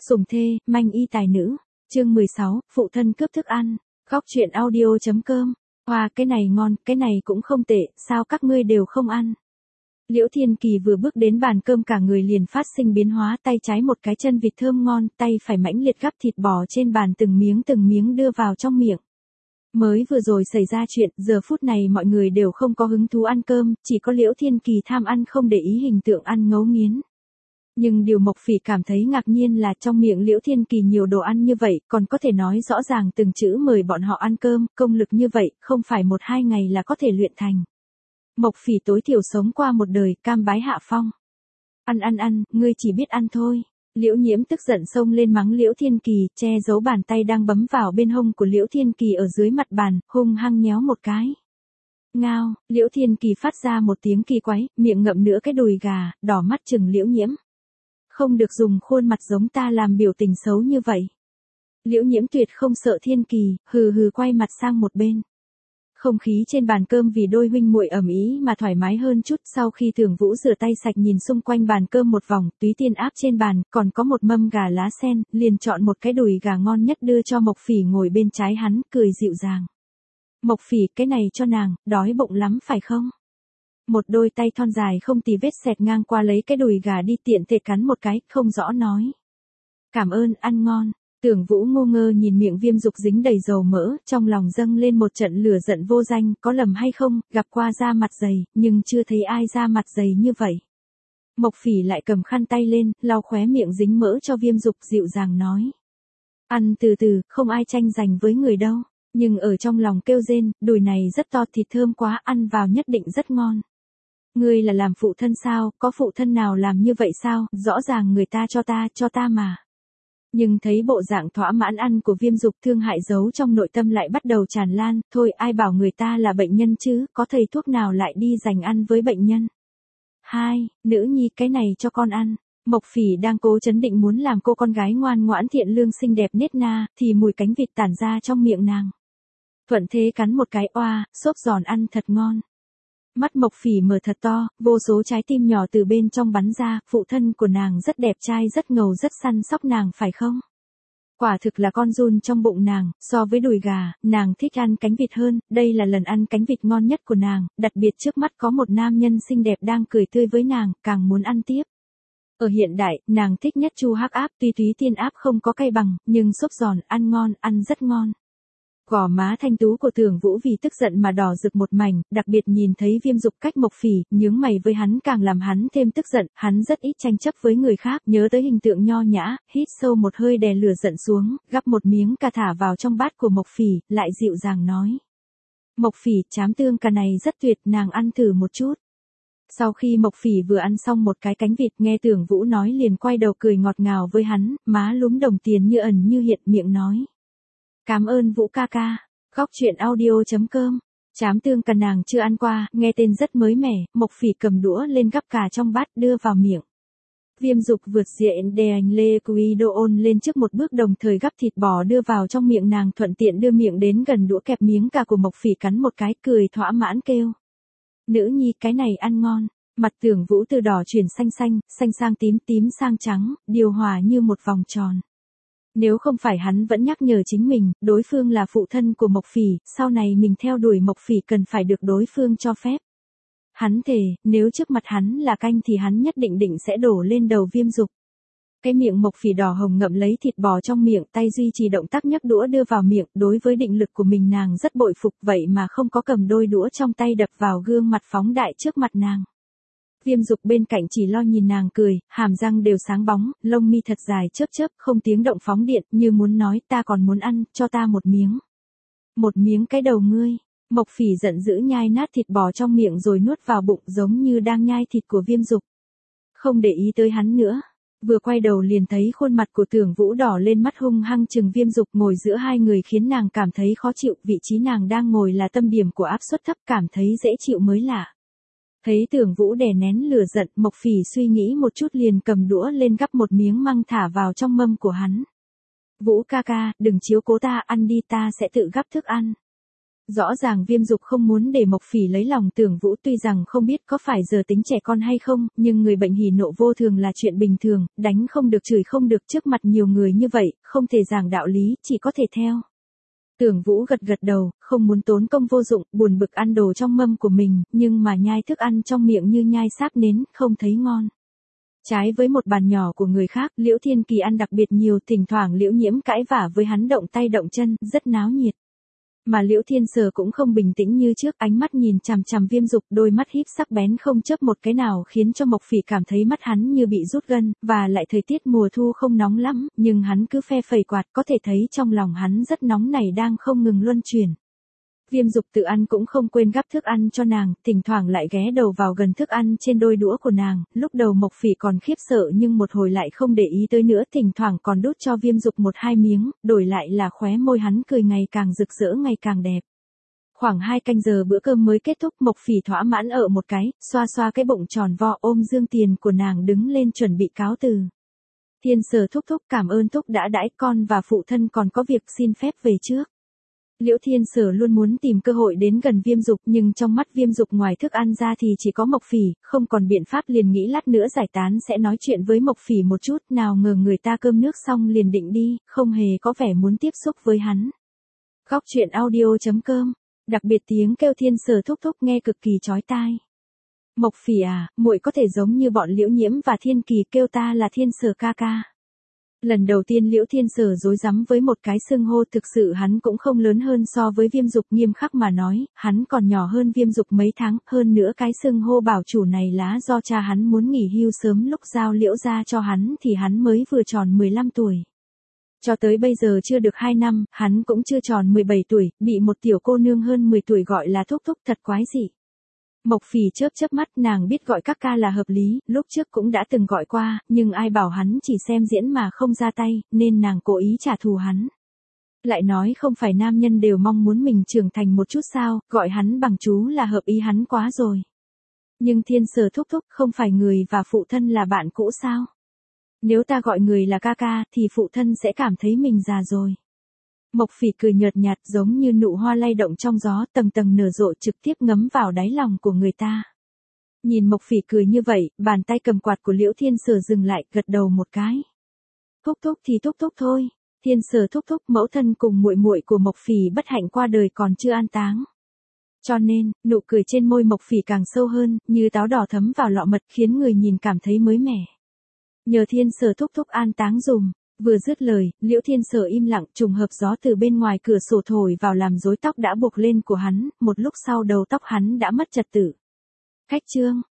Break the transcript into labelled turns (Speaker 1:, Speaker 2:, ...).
Speaker 1: Sủng thê, manh y tài nữ. Chương 16, phụ thân cướp thức ăn. Góc truyện audio.com. Wow, cái này ngon, cái này cũng không tệ, sao các ngươi đều không ăn? Liễu Thiên Kỳ vừa bước đến bàn cơm cả người liền phát sinh biến hóa, tay trái một cái chân vịt thơm ngon, tay phải mãnh liệt gắp thịt bò trên bàn từng miếng đưa vào trong miệng. Mới vừa rồi xảy ra chuyện, giờ phút này mọi người đều không có hứng thú ăn cơm, chỉ có Liễu Thiên Kỳ tham ăn không để ý hình tượng ăn ngấu nghiến. Nhưng điều Mộc Phỉ cảm thấy ngạc nhiên là trong miệng Liễu Thiên Kỳ nhiều đồ ăn như vậy, còn có thể nói rõ ràng từng chữ mời bọn họ ăn cơm, công lực như vậy, không phải 1-2 ngày là có thể luyện thành. Mộc Phỉ tối thiểu sống qua một đời, cam bái hạ phong. Ăn, ngươi chỉ biết ăn thôi. Liễu Nhiễm tức giận xông lên mắng Liễu Thiên Kỳ, che giấu bàn tay đang bấm vào bên hông của Liễu Thiên Kỳ ở dưới mặt bàn, hung hăng nhéo một cái. Ngao, Liễu Thiên Kỳ phát ra một tiếng kỳ quái, miệng ngậm nửa cái đùi gà, đỏ mắt chừng Liễu Nhiễm. Không được dùng khuôn mặt giống ta làm biểu tình xấu như vậy. Liễu Nhiễm tuyệt không sợ Thiên Kỳ, hừ quay mặt sang một bên. Không khí trên bàn cơm vì đôi huynh muội ầm ĩ mà thoải mái hơn chút, sau khi Thường Vũ rửa tay sạch nhìn xung quanh bàn cơm một vòng, Túy Tiên áp trên bàn, còn có một mâm gà lá sen, liền chọn một cái đùi gà ngon nhất đưa cho Mộc Phỉ ngồi bên trái hắn, cười dịu dàng. Mộc Phỉ, cái này cho nàng, đói bụng lắm phải không? Một đôi tay thon dài không tì vết xẹt ngang qua lấy cái đùi gà đi tiện thể cắn một cái, không rõ nói. Cảm ơn, ăn ngon. Tưởng Vũ ngu ngơ nhìn miệng Viêm Dục dính đầy dầu mỡ, trong lòng dâng lên một trận lửa giận vô danh, có lầm hay không, gặp qua da mặt dày, nhưng chưa thấy ai da mặt dày như vậy. Mộc Phỉ lại cầm khăn tay lên, lau khóe miệng dính mỡ cho Viêm Dục, dịu dàng nói. Ăn từ từ, không ai tranh giành với người đâu, nhưng ở trong lòng kêu rên, đùi này rất to, thịt thơm quá, ăn vào nhất định rất ngon. Ngươi là làm phụ thân sao, có phụ thân nào làm như vậy sao, rõ ràng người ta cho ta mà. Nhưng thấy bộ dạng thỏa mãn ăn của Viêm Dục, thương hại giấu trong nội tâm lại bắt đầu tràn lan, thôi ai bảo người ta là bệnh nhân chứ, có thầy thuốc nào lại đi dành ăn với bệnh nhân. 2. Nữ nhi, cái này cho con ăn. Mộc Phỉ đang cố chấn định muốn làm cô con gái ngoan ngoãn thiện lương xinh đẹp nết na, thì mùi cánh vịt tản ra trong miệng nàng. Thuận thế cắn một cái, oa, xốp giòn ăn thật ngon. Mắt Mộc Phỉ mở thật to, vô số trái tim nhỏ từ bên trong bắn ra, phụ thân của nàng rất đẹp trai, rất ngầu, rất săn sóc nàng phải không? Quả thực là con giun trong bụng nàng, so với đùi gà, nàng thích ăn cánh vịt hơn, đây là lần ăn cánh vịt ngon nhất của nàng, đặc biệt trước mắt có một nam nhân xinh đẹp đang cười tươi với nàng, càng muốn ăn tiếp. Ở hiện đại, nàng thích nhất Chu Hắc áp, tuy Túy Tiên áp không có cay bằng, nhưng xốp giòn, ăn ngon, ăn rất ngon. Gò má thanh tú của Tưởng Vũ vì tức giận mà đỏ rực một mảnh, đặc biệt nhìn thấy Viêm Dục cách Mộc Phỉ, nhướng mày với hắn càng làm hắn thêm tức giận, hắn rất ít tranh chấp với người khác, nhớ tới hình tượng nho nhã, hít sâu một hơi đè lửa giận xuống, gắp một miếng cà thả vào trong bát của Mộc Phỉ, lại dịu dàng nói. Mộc Phỉ, chám tương cà này rất tuyệt, nàng ăn thử một chút. Sau khi Mộc Phỉ vừa ăn xong một cái cánh vịt, nghe Tưởng Vũ nói liền quay đầu cười ngọt ngào với hắn, má lúm đồng tiền như ẩn như hiện, miệng nói. Cảm ơn Vũ ca ca. Góc truyện audio.com. Chám tương cà nàng chưa ăn qua, nghe tên rất mới mẻ, Mộc Phỉ cầm đũa lên gắp cà trong bát đưa vào miệng. Viêm Dục vượt diện đè anh Lê Quy Đô ôn lên trước một bước, đồng thời gắp thịt bò đưa vào trong miệng nàng, thuận tiện đưa miệng đến gần đũa kẹp miếng cà của Mộc Phỉ cắn một cái, cười thỏa mãn kêu. Nữ nhi, cái này ăn ngon. Mặt Tưởng Vũ từ đỏ chuyển xanh sang tím, tím sang trắng, điều hòa như một vòng tròn. Nếu không phải hắn vẫn nhắc nhở chính mình, đối phương là phụ thân của Mộc Phỉ, sau này mình theo đuổi Mộc Phỉ cần phải được đối phương cho phép. Hắn thề, nếu trước mặt hắn là canh thì hắn nhất định sẽ đổ lên đầu Viêm Dục. Cái miệng Mộc Phỉ đỏ hồng ngậm lấy thịt bò trong miệng, tay duy trì động tác nhấc đũa đưa vào miệng, đối với định lực của mình nàng rất bội phục, vậy mà không có cầm đôi đũa trong tay đập vào gương mặt phóng đại trước mặt nàng. Viêm Dục bên cạnh chỉ lo nhìn nàng cười, hàm răng đều sáng bóng, lông mi thật dài chớp, không tiếng động phóng điện, như muốn nói ta còn muốn ăn, cho ta một miếng. Một miếng cái đầu ngươi. Mộc Phỉ giận dữ nhai nát thịt bò trong miệng rồi nuốt vào bụng giống như đang nhai thịt của Viêm Dục. Không để ý tới hắn nữa. Vừa quay đầu liền thấy khuôn mặt của Tưởng Vũ đỏ lên, mắt hung hăng chừng Viêm Dục, ngồi giữa hai người khiến nàng cảm thấy khó chịu, vị trí nàng đang ngồi là tâm điểm của áp suất thấp, cảm thấy dễ chịu mới lạ. Thấy Tưởng Vũ đè nén lửa giận, Mộc Phỉ suy nghĩ một chút liền cầm đũa lên gắp một miếng măng thả vào trong mâm của hắn. Vũ ca ca, đừng chiếu cố ta, ăn đi, ta sẽ tự gắp thức ăn. Rõ ràng Viêm Dục không muốn để Mộc Phỉ lấy lòng Tưởng Vũ, tuy rằng không biết có phải giờ tính trẻ con hay không, nhưng người bệnh hỉ nộ vô thường là chuyện bình thường, đánh không được chửi không được trước mặt nhiều người như vậy, không thể giảng đạo lý, chỉ có thể theo. Tưởng Vũ gật gật đầu, không muốn tốn công vô dụng, buồn bực ăn đồ trong mâm của mình, nhưng mà nhai thức ăn trong miệng như nhai sáp nến, không thấy ngon. Trái với một bàn nhỏ của người khác, Liễu Thiên Kỳ ăn đặc biệt nhiều, thỉnh thoảng Liễu Nhiễm cãi vả với hắn động tay động chân, rất náo nhiệt. Mà Liễu Thiên Sở cũng không bình tĩnh như trước, ánh mắt nhìn chằm chằm Viêm Dục, đôi mắt híp sắc bén không chớp một cái nào, khiến cho Mộc Phỉ cảm thấy mắt hắn như bị rút gân, và lại thời tiết mùa thu không nóng lắm, nhưng hắn cứ phe phẩy quạt, có thể thấy trong lòng hắn rất nóng này đang không ngừng luân chuyển. Viêm Dục tự ăn cũng không quên gắp thức ăn cho nàng, thỉnh thoảng lại ghé đầu vào gần thức ăn trên đôi đũa của nàng, lúc đầu Mộc Phỉ còn khiếp sợ nhưng một hồi lại không để ý tới nữa, thỉnh thoảng còn đút cho Viêm Dục một hai miếng, đổi lại là khóe môi hắn cười ngày càng rực rỡ ngày càng đẹp. Khoảng 2 canh giờ bữa cơm mới kết thúc, Mộc Phỉ thỏa mãn ở một cái, xoa xoa cái bụng tròn vo, ôm dương tiền của nàng đứng lên chuẩn bị cáo từ. Thiên Sở thúc thúc, cảm ơn thúc đã đãi con và phụ thân còn có việc xin phép về trước. Liễu Thiên Sở luôn muốn tìm cơ hội đến gần Viêm Dục, nhưng trong mắt Viêm Dục ngoài thức ăn ra thì chỉ có Mộc Phỉ, không còn biện pháp liền nghĩ lát nữa giải tán sẽ nói chuyện với Mộc Phỉ một chút, nào ngờ người ta cơm nước xong liền định đi, không hề có vẻ muốn tiếp xúc với hắn. Góc truyện audio.com, đặc biệt tiếng kêu Thiên Sở thúc thúc nghe cực kỳ chói tai. Mộc Phỉ à, muội có thể giống như bọn Liễu Nhiễm và Thiên Kỳ kêu ta là Thiên Sở ca ca. Lần đầu tiên Liễu Thiên Sở rối rắm với một cái xưng hô, thực sự hắn cũng không lớn hơn so với Viêm Dục, nghiêm khắc mà nói, hắn còn nhỏ hơn Viêm Dục mấy tháng, hơn nữa cái xưng hô bảo chủ này là do cha hắn muốn nghỉ hưu sớm, lúc giao Liễu ra cho hắn thì hắn mới vừa tròn 15 tuổi. Cho tới bây giờ chưa được 2 năm, hắn cũng chưa tròn 17 tuổi, bị một tiểu cô nương hơn 10 tuổi gọi là thúc thúc, thật quái dị. Mộc Phỉ chớp chớp mắt, nàng biết gọi các ca là hợp lý, lúc trước cũng đã từng gọi qua, nhưng ai bảo hắn chỉ xem diễn mà không ra tay, nên nàng cố ý trả thù hắn. Lại nói không phải nam nhân đều mong muốn mình trưởng thành một chút sao, gọi hắn bằng chú là hợp ý hắn quá rồi. Nhưng Thiên Sở thúc thúc, không phải người và phụ thân là bạn cũ sao? Nếu ta gọi người là ca ca thì phụ thân sẽ cảm thấy mình già rồi. Mộc Phỉ cười nhợt nhạt giống như nụ hoa lay động trong gió, tầng tầng nở rộ trực tiếp ngấm vào đáy lòng của người ta. Nhìn Mộc Phỉ cười như vậy, bàn tay cầm quạt của Liễu Thiên Sở dừng lại, gật đầu một cái. Thúc thúc thì thúc thúc thôi. Thiên Sở thúc thúc, mẫu thân cùng muội muội của Mộc Phỉ bất hạnh qua đời còn chưa an táng. Cho nên, nụ cười trên môi Mộc Phỉ càng sâu hơn, như táo đỏ thấm vào lọ mật, khiến người nhìn cảm thấy mới mẻ. Nhờ Thiên Sở thúc thúc an táng dùm. Vừa dứt lời, Liễu Thiên Sở im lặng, trùng hợp gió từ bên ngoài cửa sổ thổi vào làm rối tóc đã buộc lên của hắn, một lúc sau đầu tóc hắn đã mất trật tự. Khách chương.